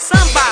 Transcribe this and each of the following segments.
Samba.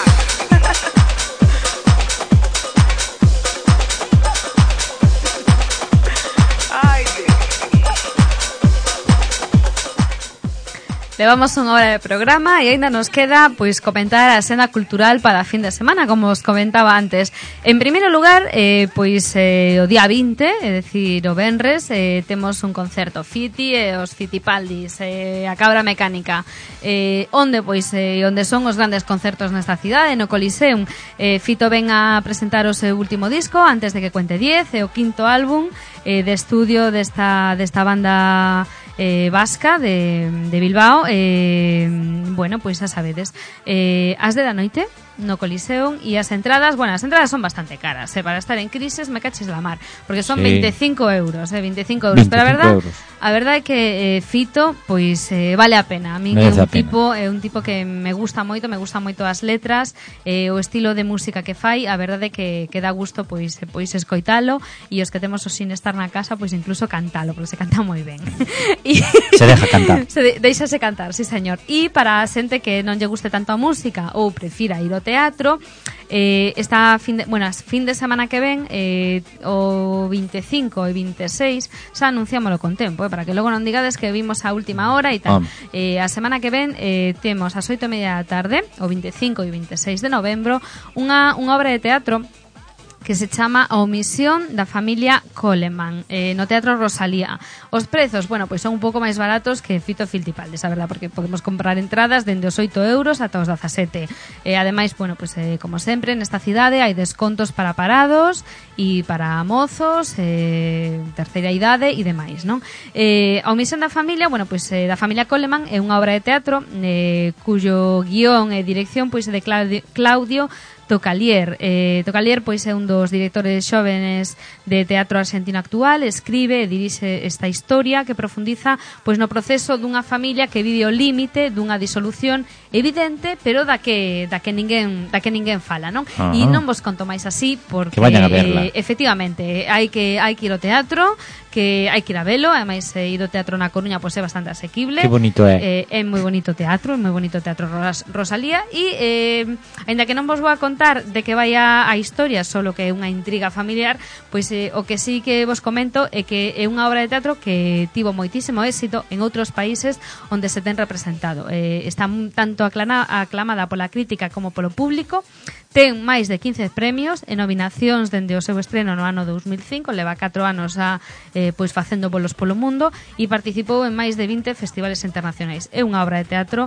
Levamos unha hora de programa e aínda nos queda pois comentar a senda cultural para a fin de semana, como os comentaba antes. En primeiro lugar, o día 20, é dicir, o venres, temos un concerto Fiti e os Fitipaldis, a Cabra Mecánica, onde son os grandes concertos nesta cidade, no Coliseum. Fito ven a presentar o seu último disco antes de que cuente 10, é o quinto álbum de estudio desta banda vasca de Bilbao. Bueno, pois xa sabedes, as de da noite no Coliseum, e as entradas son bastante caras, para estar en crisis me caches la mar, porque son 25 euros, 25 euros, pero a verdade é que Fito pois vale a pena. A mí é un tipo que me gusta moito as letras, o estilo de música que fai, a verdade é que dá gusto pois escoitalo, e os que temos o sin estar na casa pois incluso cantalo, porque se canta moi ben. Se deja cantar. Deixase cantar, sí señor. E para a xente que non lle guste tanto a música ou prefira ir ao teatro, fin de semana que ven, o 25 e 26, xa anunciámoslo con tempo, para que logo non digades que vimos a última hora e tal. A semana que ven temos ás 8:30 da tarde, o 25 e 26 de novembro, unha obra de teatro que se chama A omisión da familia Coleman, no Teatro Rosalía. Os prezos, pois son un pouco máis baratos que Fito Fitipaldis, a verdad, porque podemos comprar entradas dende os 8 euros ata os 17. Ademais, como sempre, nesta cidade hai descontos para parados e para mozos, terceira idade e demais, non? A omisión da familia, da familia Coleman é unha obra de teatro cuyo guión e dirección é de Claudio Tocalier. Tocalier pois é un dos directores xóvenes de teatro argentino actual, escribe e dirixe esta historia que profundiza pois no proceso dunha familia que vive o límite dunha disolución evidente, pero da que ninguén fala, non? E non vos conto máis así porque que vayan a verla. Efectivamente, hai que ir ao teatro, que hai que ir a velo, ademais ir ao teatro na Coruña pois é bastante asequible. Que bonito é. É moi bonito o teatro, Rosalía, e aínda que non vos vou a contar de que vai a historia, solo que é unha intriga familiar, pois o que sí que vos comento é que é unha obra de teatro que tivo moitísimo éxito en outros países onde se ten representado. Está tanto aclamada pola crítica como polo público, ten máis de 15 premios e nominacións dende o seu estreno no ano 2005, leva 4 anos facendo bolos polo mundo e participou en máis de 20 festivales internacionais. É unha obra de teatro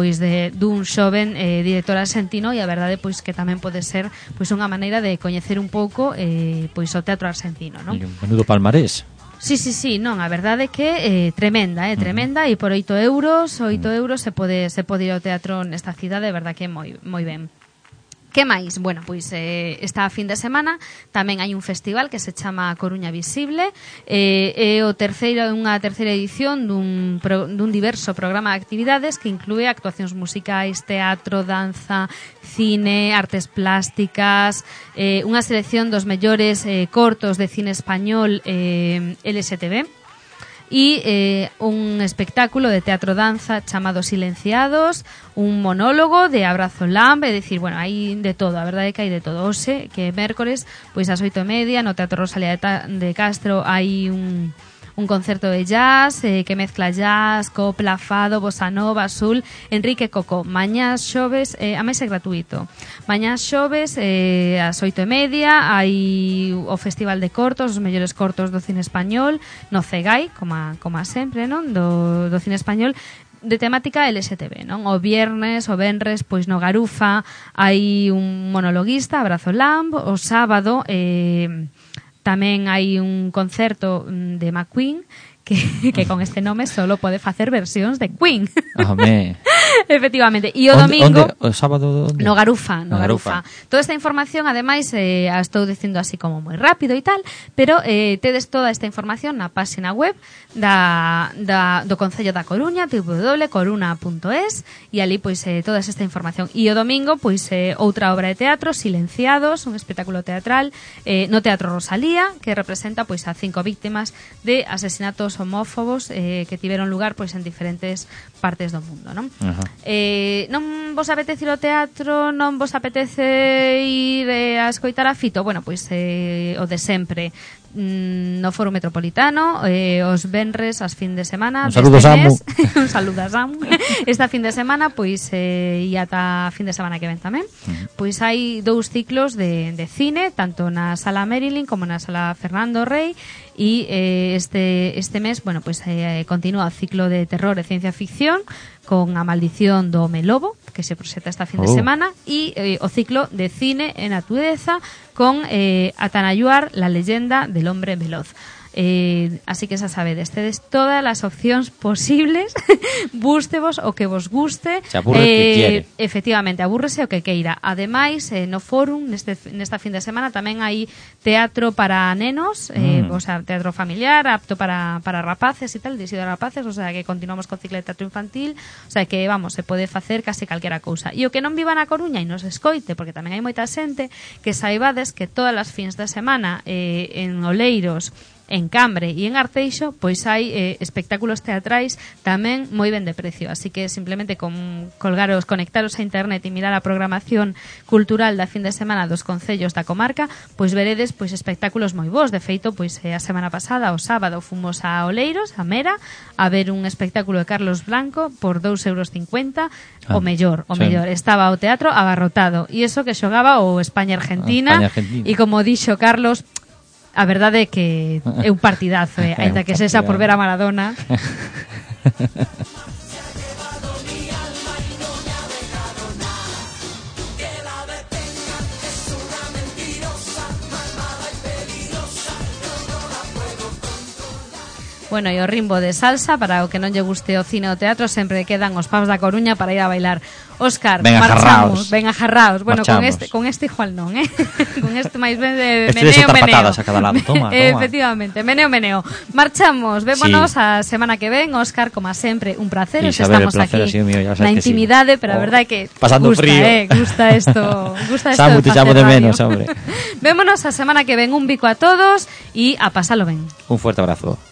dun xoven director argentino, e a verdade que tamén pode ser unha maneira de coñecer un pouco o teatro argentino, non? Menudo palmarés. Sí, non, a verdade é que tremenda, e por 8 euros se pode ir ao teatro nesta cidade, de verdade que é moi ben. Que máis? Esta fin de semana tamén hai un festival que se chama Coruña Visible, é unha terceira edición dun diverso programa de actividades que inclúe actuacións musicais, teatro, danza, cine, artes plásticas, unha selección dos mellores cortos de cine español LXTB, e un espectáculo de teatro-danza chamado Silenciados, un monólogo de Abrazo Lamb, é dicir, hai de todo, a verdade é que hai de todo. Hoxe, que é mércores, ás 8:30 no Teatro Rosalía de Castro hai un concerto de jazz que mezcla jazz, copla, fado, bossa nova, azul, Enrique Coco. Mañás xoves, a máis é gratuito. Mañás xoves, ás 8:30, hai o Festival de Cortos, os mellores cortos do cine español, no Cegai, como sempre, non? Do cine español, de temática LXTB, non? O venres, no Garufa, hai un monologuista, Abrazo Lamb. O sábado tamén hai un concerto de McQueen que con este nome solo pode facer versións de Queen. Efectivamente. E o domingo o sábado no Garufa. Toda esta información, ademais, a estou dicindo así como moi rápido e tal, pero tedes toda esta información na página web do Concello da Coruña, www.coruna.es, e ali toda esta información. E o domingo outra obra de teatro, Silenciados, un espectáculo teatral no Teatro Rosalía, que representa a 5 víctimas de asesinatos homófobos que tiveron lugar en diferentes partes do mundo, non? Ajá. Non vos apetece ir ao teatro, non vos apetece ir a escoitar a Fito? Bueno, pois o de sempre, no Foro Metropolitano, os venres as fin de semana un saludo, Samu. un saludo a Samu. Esta fin de semana, pois e ata fin de semana que ven tamén, pois hai 2 ciclos de cine, tanto na Sala Marilyn como na Sala Fernando Rey, e este mes, bueno, pois continúa o ciclo de terror e ciencia ficción con A maldición do home lobo, que se proxecta esta fin de semana, e o ciclo de cine e natureza con Atanayuar, la leyenda del hombre veloz. Así que xa sabedes, tedes todas as opcións posibles. Gústevos o que vos guste, se aburre o que quiere. Efectivamente, abúrrese o que queira. Ademais, no Fórum nesta fin de semana tamén hai teatro para nenos, o sea, teatro familiar apto para rapaces e tal, dirixido a rapaces, o sea, que continuamos co ciclo de teatro infantil, o sea, que vamos, se pode facer case calquera cousa. E o que non viva na Coruña e nos escoite, porque tamén hai moita xente, que saibades que todas as fins de semana en Oleiros, en Cambre e en Arteixo, pois hai espectáculos teatrais tamén moi ben de precio, así que simplemente conectaros a internet e mirar a programación cultural da fin de semana dos concellos da comarca, pois veredes pois espectáculos moi bons. De feito, pois a semana pasada, o sábado, fomos a Oleiros, a Mera, a ver un espectáculo de Carlos Blanco por 2,50 €, o mellor, estaba o teatro abarrotado, e iso que xogaba o España-Argentina, e como dixo Carlos, a verdade é que é un partidazo, aínda que sexa por ver a Maradona. Bueno, e o rimbo de salsa, para o que non lle guste o cine ou o teatro, sempre quedan os pubs da Coruña para ir a bailar. Óscar, marchamos, ben ajarraos. Bueno, con este igual non, con este máis ben de meneo, patadas a cada lado, toma. Efectivamente, meneo. Marchamos, vémonos a semana que ven. Óscar, como sempre, un placer. Isabel, estamos aquí na intimidade, pero a verdade é que pasando gusta, frío. Gusta esto. Samu, te chamo de menos, hombre. Vémonos a semana que ven. Un bico a todos e a pasalo ben. Un fuerte abrazo.